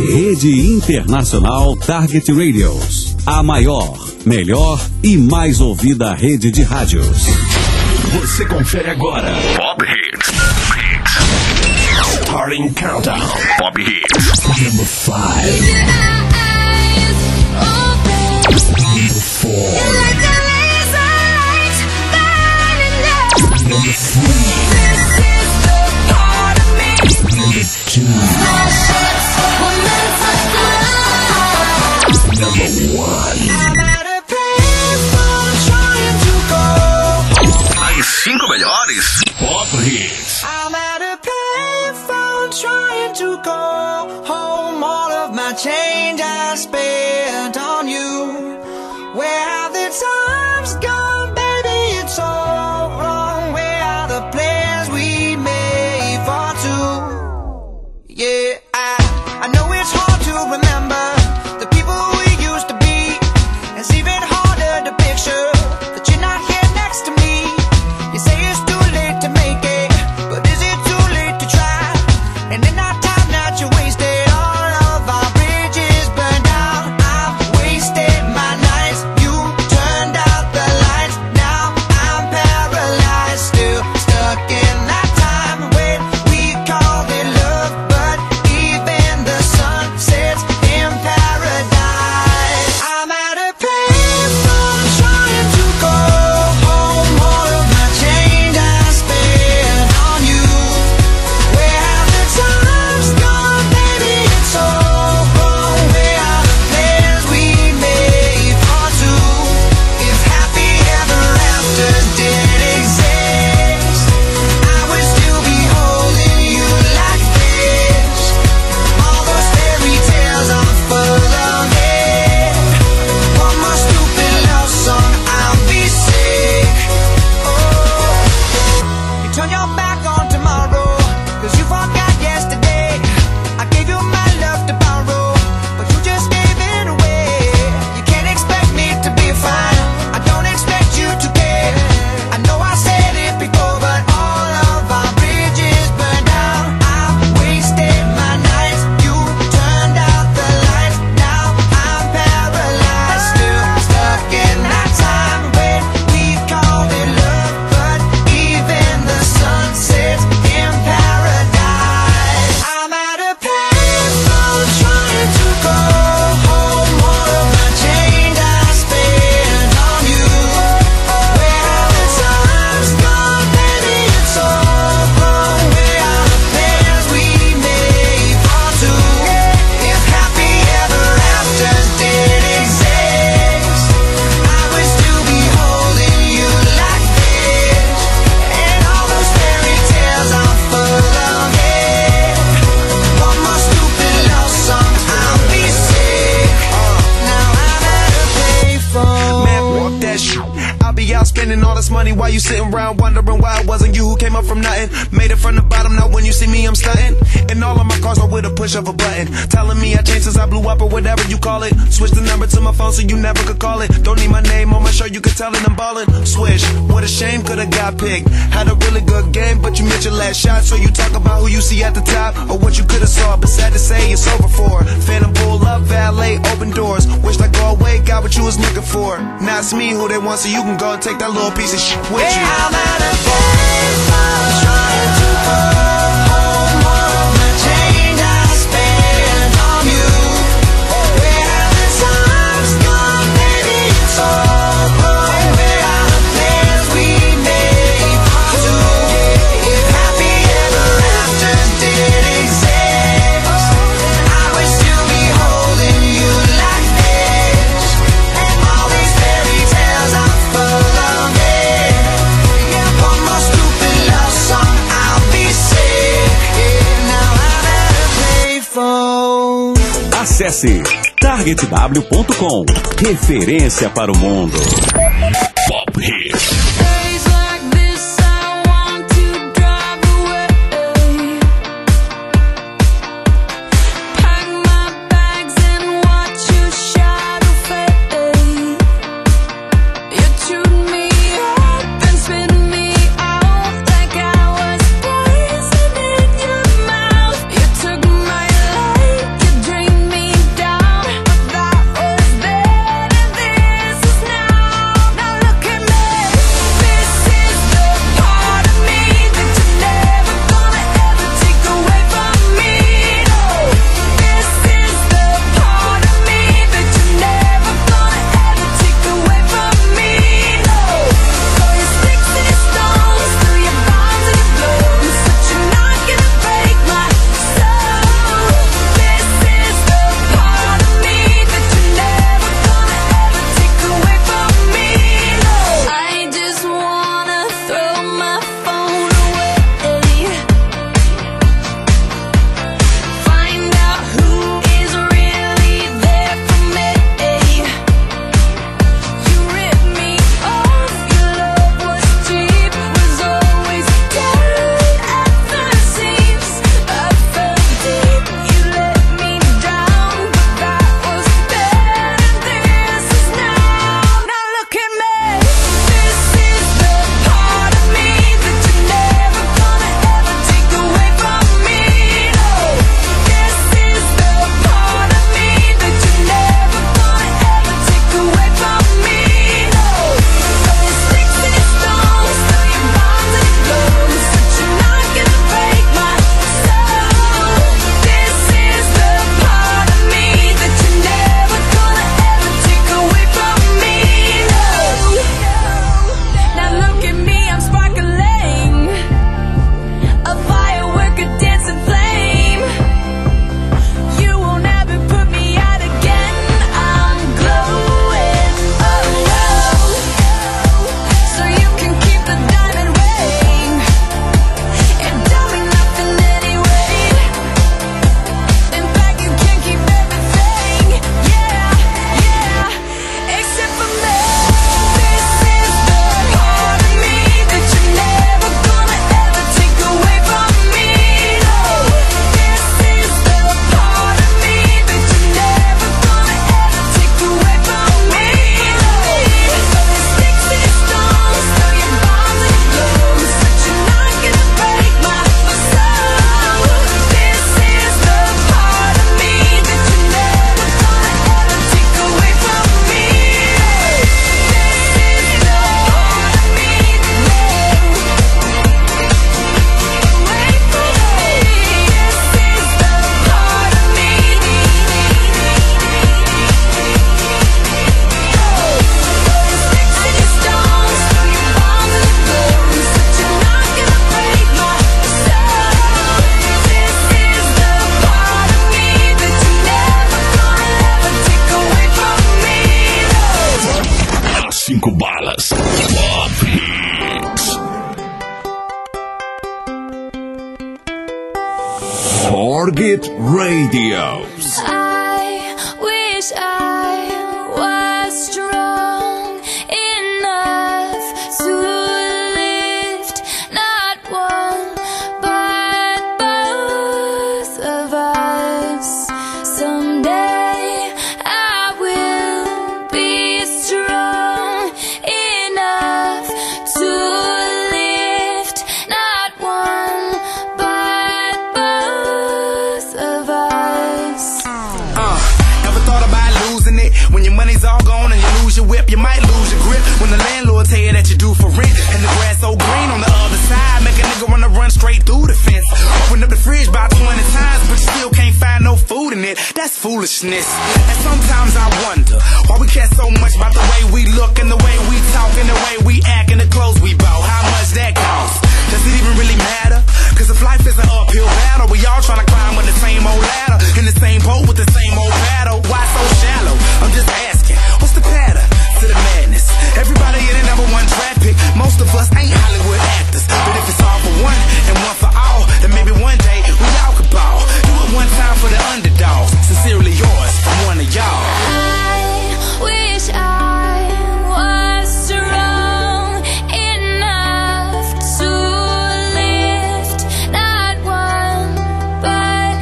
Rede Internacional Target Radios. A maior, melhor e mais ouvida rede de rádios. Você confere agora. Pop Hits. Starting Countdown. Pop Hits. Number 5. Number 4. Number 3. Number 2. Number 1. As 5 melhores Pop Hits. I'm at a payphone trying to call home all of my change I spent on you. Where have the times gone, baby? It's all wrong. Where are the plans we made for two? Yeah, I know it's hard to remember the people we used to be. It's even harder to picture that you're not here next to me. You say it's too late to make it, but is it too late to try? And in our time that you wasted, all of our bridges burned down. I've wasted my nights, you turned out the lights. Now I'm paralyzed, still stuck in that time when we called it love. But even the sun sets in paradise. I'm at a payphone trying to call home all of my change I spent on you. Where have the times gone, baby? It's all wrong. Where are the plans we made for two? If happy ever after did exist, I would still be holding you like this. All those fairy tales are full of it. One more stupid love song, I'll be sick. Oh, you turn your back on tomorrow, 'cause you forgot yesterday. I gave you my love to borrow, but you just gave it away. You can't expect me to be fine, I don't expect you to care. I know I said it before, but all of our bridges burned down. I've wasted my nights, you turned out the lights. Now I'm paralyzed, still stuck in that time when we called it love. But even the sun sets in paradise. I'm at a payphone trying to call home all of my change I spent on you. Where have the times gone, baby? It's all wrong. Where are the plans we made for two? If happy ever after did exist, I would still be holding you like this. And all those fairy tales are full of it. One more stupid love song, I'll be sick. Now I'm at a payphone. Man, walk that shit. I'll be out spending all this money while you sitting around wondering why it wasn't you who came up from nothing. Made it from the bottom, now when you see me I'm stunting. And all of my cars are with a push of a button, telling me I changed since I blew up or whatever you call it. Switch the number to my phone so you never could call it. Don't need my name on my shirt, you could tell it I'm ballin'. Swish, what a shame, could've got picked. Had a really good game, but you missed your last shot. So you talk about who you see at the top or what you could've saw, but sad to say it's over for. Phantom pull up, valet, open doors. Wished I go away, got what you was looking for. Now it's me who they want, so you can go and take that little piece of shit with you. I'm at a payphone trying to call home all of my change I spent on you. Where have the times gone, baby? It's all wrong. Where are the plans we made for two? If happy ever after did exist, I would still be holding you like this. And all these fairy tales are full of it. Yeah, one more stupid love song, I'll be sick. Yeah, now I'm at a payphone. Acesse targetw.com. Referência para o mundo. Pop Hits. Days like this, I want to drive away. Pack my bags and watch your shadow fade. You chewed me up and spit me out like I was poison in your mouth. You took my life, you drained Target Radios. I wish I was strong enough to lift not one but both of us. Someday I will be strong enough to lift not one but both of us. Ever thought about losing it? When your money's all gone and you lose your whip, you might lose your grip. When the landlord tell you that you do for rent, and the grass so green on the other side, make a nigga wanna run straight through the fence. Open up the fridge about 20 times, but you still can't find no food in it. That's foolishness. And sometimes I wonder why we care so much about the way we look and the way we talk and the way we act and the clothes we bought. How much that costs? Does it even really matter? Cause if life is an uphill battle, we all tryna climb with the same old ladder, in the same boat with the same old battle. Why so shallow? I'm just asking, what's the pattern to the madness? Everybody in the number one draft pick. Most of us ain't Hollywood actors, but if it's all for one and one for all, then maybe one day we all could ball. Do it one time for the underdogs. Sincerely yours from one of y'all. I wish I was strong enough to lift not one but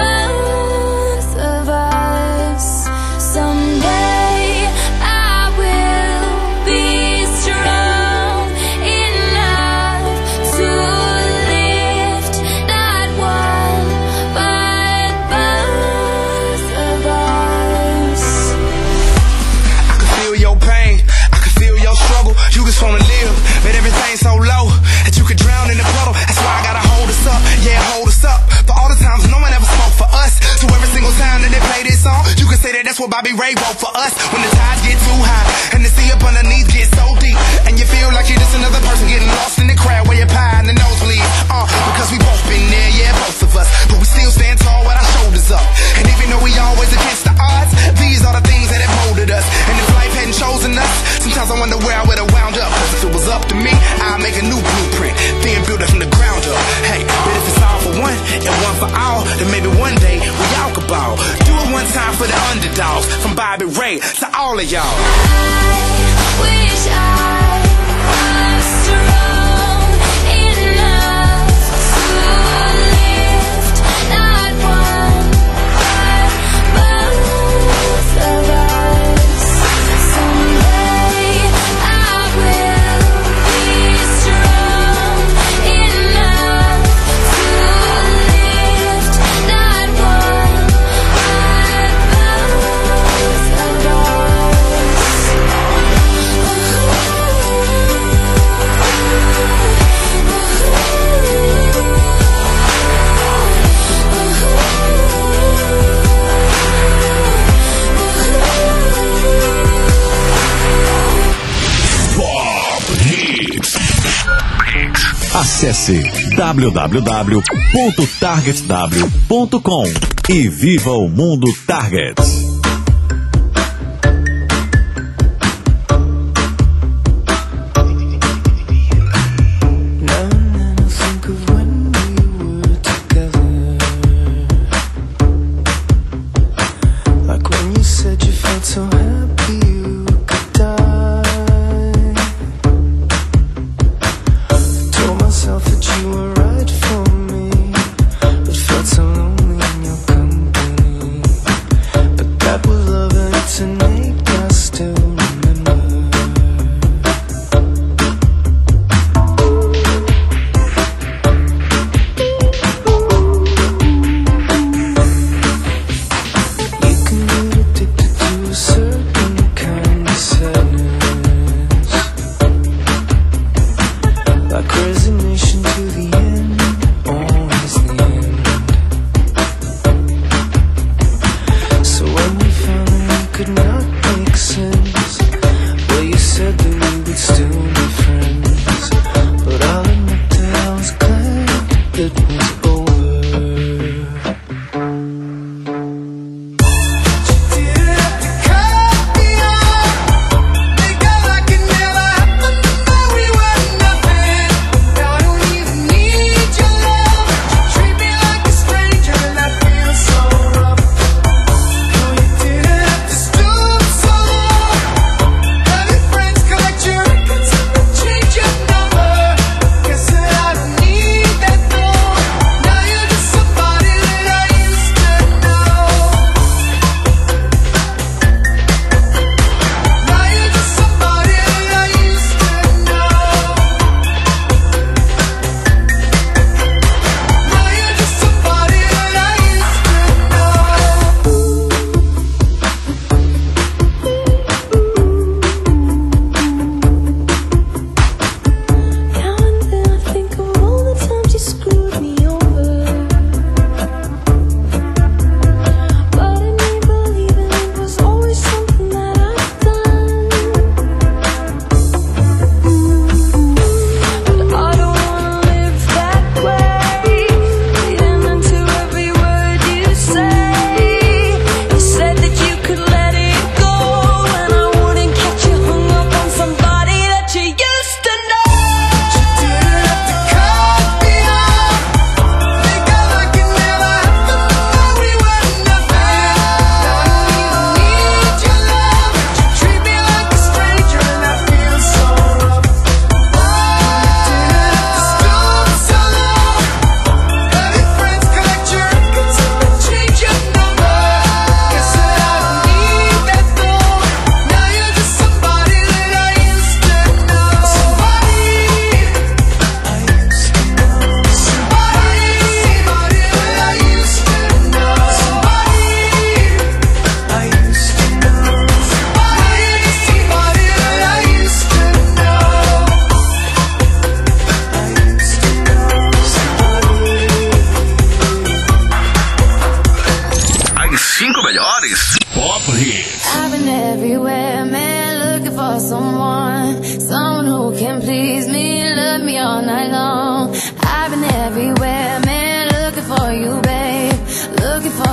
both of us. Someday I will be strong enough to lift not one but both of us. I can feel your pain, I can feel your struggle. You just wanna live, but everything so low that you could drown in the puddle. That's why I gotta hold us up, yeah, hold us up. For all the times no one ever spoke for us. So every single time that they play this song, you can say that that's what Bobby Ray wrote for us. When the tides get too high and the sea up underneath gets so deep, and you feel like you're just another person getting lost in the crowd where you're pie in the nosebleed. Because we both been there, yeah, both of us. But we still stand tall with our shoulders up. And even though we always against the odds, these are the things that have molded us. And if life hadn't chosen us, sometimes I wonder where I would have wound up. Cause if it was up to me, I'd make a new blueprint, then build it from the ground up. Hey, but if it's all for one and one for all, then maybe one day we all could ball. Do it one time for the underdogs, from Bobby Ray to all of y'all. I wish I was strong enough to lift not one but both of us. Someday I will be strong enough to lift not one but both of us. Acesse www.targetw.com e viva o mundo Target.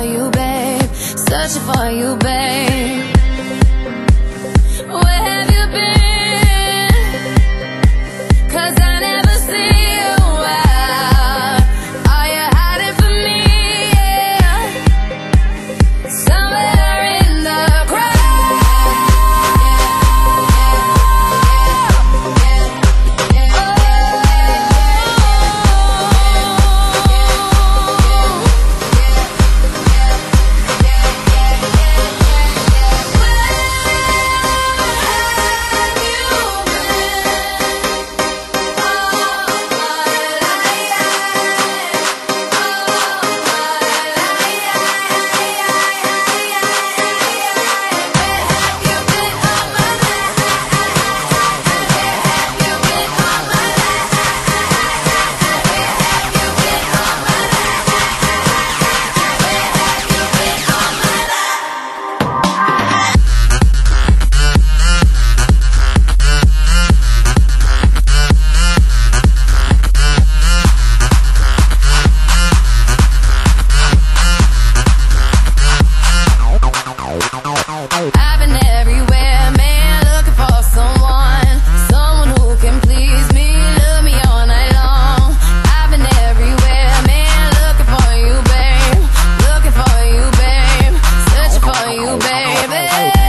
for you, babe. Searching for you, babe. Where have you been? 'Cause I never see you out. Are you hiding from me? Yeah. Somewhere in the crowd. I've been everywhere, man, looking for someone who can please me, love me all night long. I've been everywhere, man, looking for you, babe. Looking for you, babe. Searching for you, baby.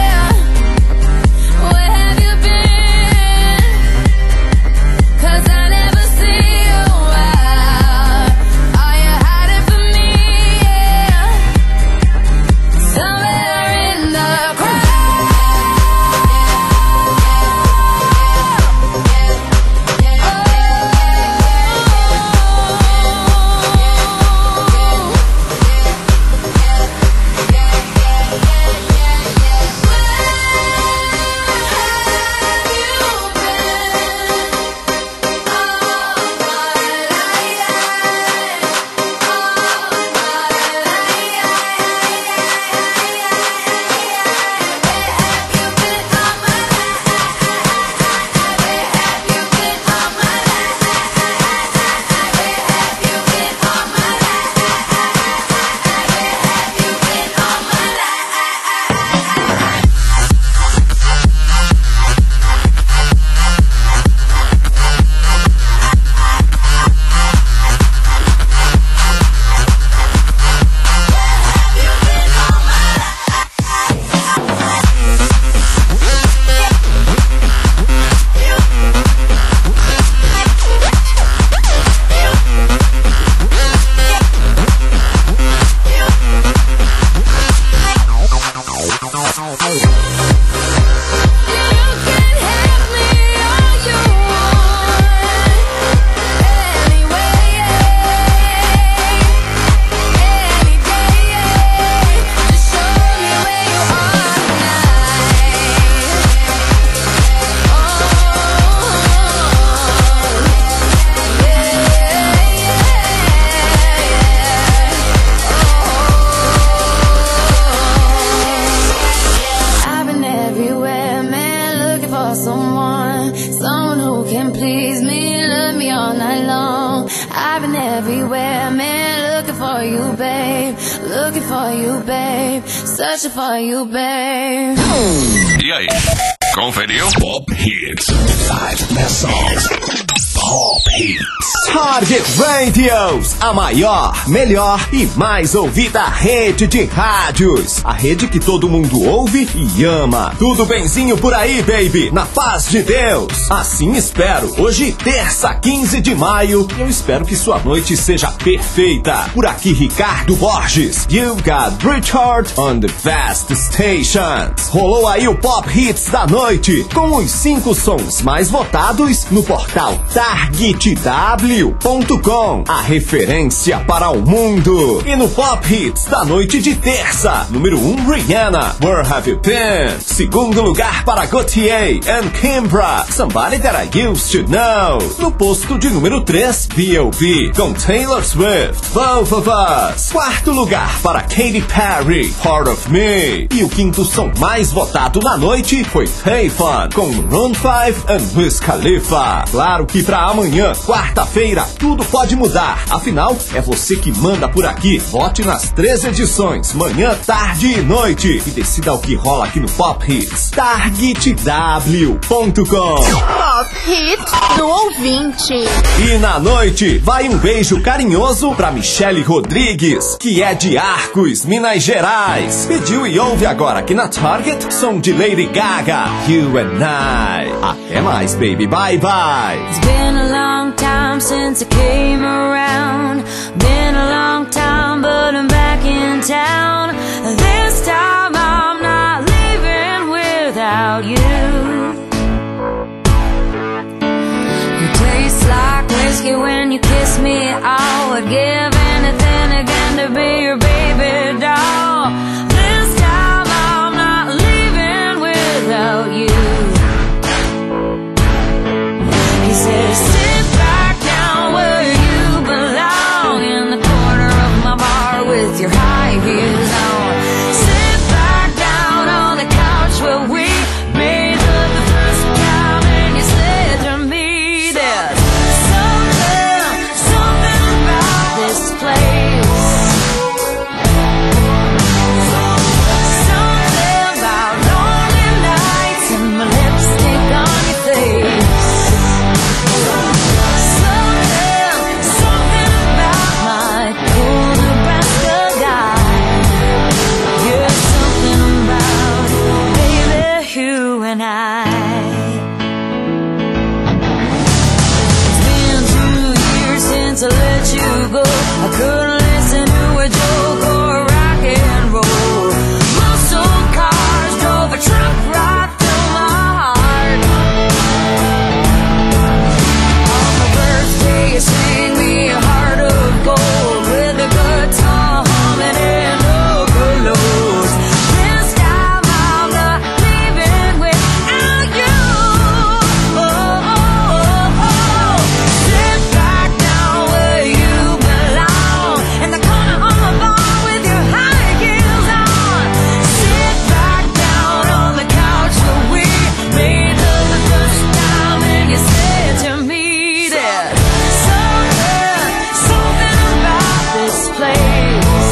Where have you been? 'Cause I never see you out. Are you hiding from me? Yeah. Somewhere in the crowd. Someone who can please me, love me all night long. I've been everywhere, man, looking for you, babe. Looking for you, babe. Searching for you, babe. E aí, conferiu? Pop Hits. 5 best songs. Pop Hits. Target Radios, a maior, melhor e mais ouvida rede de rádios. A rede que todo mundo ouve e ama. Tudo benzinho por aí, baby, na paz de Deus. Assim espero. Hoje, terça, 15 de maio. Eu espero que sua noite seja perfeita. Por aqui, Ricardo Borges. You've got Richard on the Fast Stations. Rolou aí o Pop Hits da noite, com os 5 sons mais votados no portal TargetW.com, a referência para o mundo. E no Pop Hits da noite de terça, número 1, Rihanna, Where Have You Been? Segundo lugar para Gautier and Kimbra, Somebody That I Used To Know. No posto de número 3, B.O.B. com Taylor Swift, Both of Us. Quarto lugar para Katy Perry, Part of Me. E o quinto som mais votado na noite foi Payphone com Maroon 5 and Wiz Khalifa. Claro que para Amanhã, quarta-feira, tudo pode mudar. Afinal, é você que manda por aqui. Vote nas 3 edições, manhã, tarde e noite. E decida o que rola aqui no Pop Hits. TargetW.com. Pop Hits do ouvinte. E na noite, vai um beijo carinhoso pra Michele Rodrigues, que é de Arcos, Minas Gerais. Pediu e ouve agora aqui na Target, som de Lady Gaga, You and I. Até mais, baby, bye bye. It's been a long time since I came around. Been a long time, but I'm back in town. This time I'm not leaving without you. You taste like whiskey when you kiss me. I would give anything again to be your baby doll. This time I'm not leaving without you. He said, sit back down where you belong, in the corner of my bar with your high heels on. Sit back down on the couch where we made love the first time, and you said to me, there's something about this place. Something about lonely nights and my lipstick on your face. Something about my cool Nebraska guy. Yeah, something about baby, you and I. It's been 2 years since I let you go. I couldn't listen to a joke or rock and roll. Muscle cars drove a truck right through my heart. On my birthday, you sang me a heart of gold with a guitar humming and overloads. This time I'm not leaving without you. Sit back down where you belong, in the corner of my bar with your high heels on. Sit back down on the couch where we made love the first time, and you said to me that something about this place.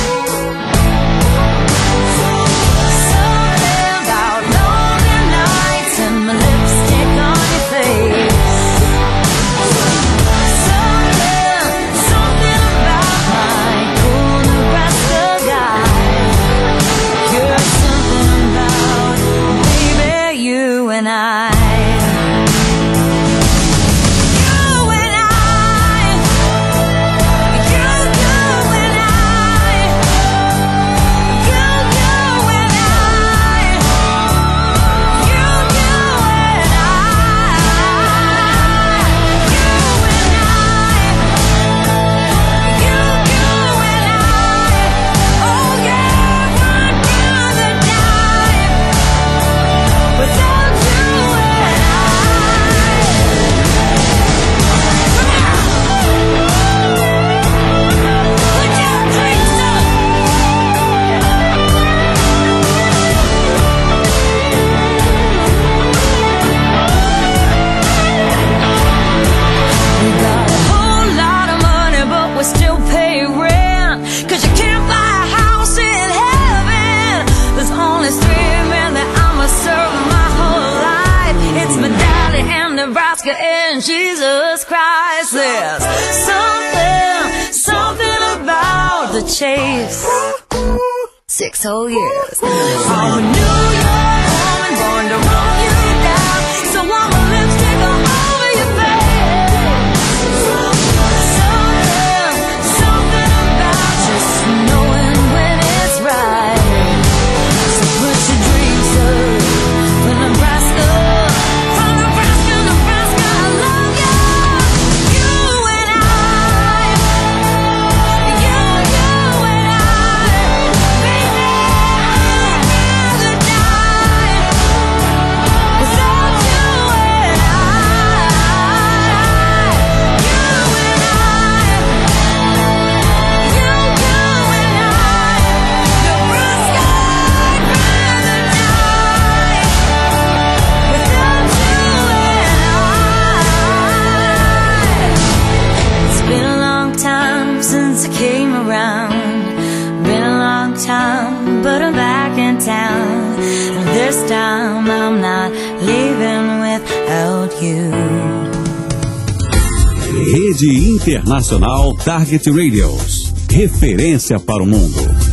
Something about lonely nights and my lipstick on your face. Something about my cool Nebraska guy. You're something about baby, you and I. And Jesus Christ, there's something about the chase. 6 whole years. I'm a New York woman born to roll you down, so I'm a lipstick all over your face. Something about just knowing when it's right. So put your dreams up for Nebraska. time I'm not leaving without you. Rede Internacional Target Radios. Referência para o mundo.